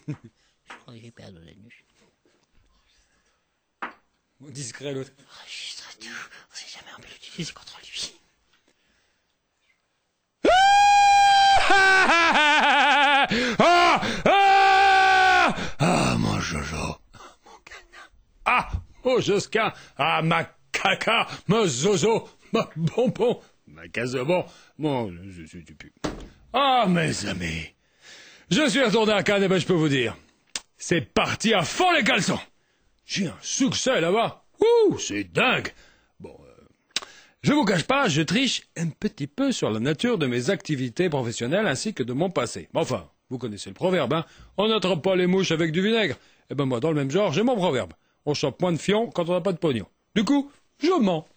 Je crois que j'ai perdu la nuit. Discret l'autre. Enregistre tout. On sait jamais, on peut l'utiliser contre lui. Ah, mon Jojo. Mon canard. Ah, mon Josquin. Ah, ma caca. Ma zozo. Ma bonbon. Ma casebon. Mon... je suis du pu. Ah, mes amis. Je suis retourné à Cannes et ben je peux vous dire. C'est parti à fond les caleçons. J'ai un succès là-bas. Ouh, c'est dingue. Bon, je vous cache pas, je triche un petit peu sur la nature de mes activités professionnelles ainsi que de mon passé. Mais enfin, vous connaissez le proverbe, hein. On n'attrape pas les mouches avec du vinaigre. Eh ben moi, dans le même genre, j'ai mon proverbe. On chope moins de fions quand on n'a pas de pognon. Du coup, je mens.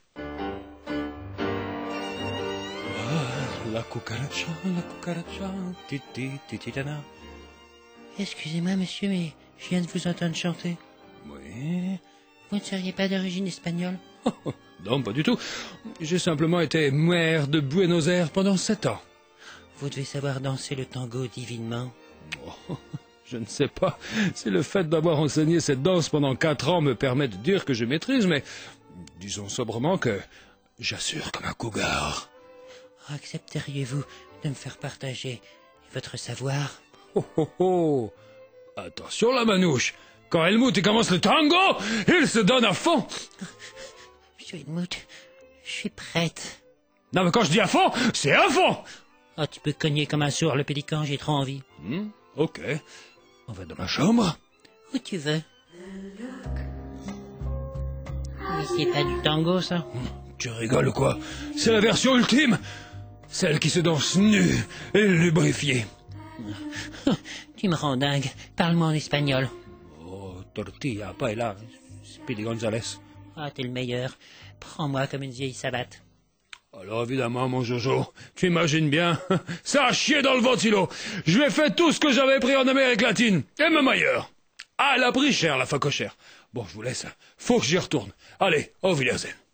La cucaracha, titi-titi-tana. Excusez-moi, monsieur, mais je viens de vous entendre chanter. Oui. Vous ne seriez pas d'origine espagnole? Non, pas du tout. J'ai simplement été maire de Buenos Aires pendant 7 ans. Vous devez savoir danser le tango divinement. Oh, je ne sais pas si le fait d'avoir enseigné cette danse pendant 4 ans me permet de dire que je maîtrise, mais disons sobrement que j'assure comme un cougar. Accepteriez-vous de me faire partager votre savoir? Oh, oh, oh. Attention la manouche. Quand Helmut commence le tango, il se donne à fond. Monsieur Helmut, je suis prête. Non mais quand je dis à fond, c'est à fond. Oh, tu peux cogner comme un sourd le pélican, j'ai trop envie. Ok. On va dans ma chambre. Où tu veux. Mais c'est pas du tango, ça. Tu rigoles ou quoi? C'est la version ultime. Celle qui se danse nue et lubrifiée. Tu me rends dingue. Parle-moi en espagnol. Oh, tortilla, paella, Speedy Gonzales. Ah, t'es le meilleur. Prends-moi comme une vieille savate. Alors évidemment, mon Jojo, tu imagines bien, ça a chié dans le ventilo. Je lui ai fait tout ce que j'avais pris en Amérique latine, et même ailleurs. Ah, elle a pris cher, la facochère. Bon, je vous laisse, faut que j'y retourne. Allez, au Wiedersehen.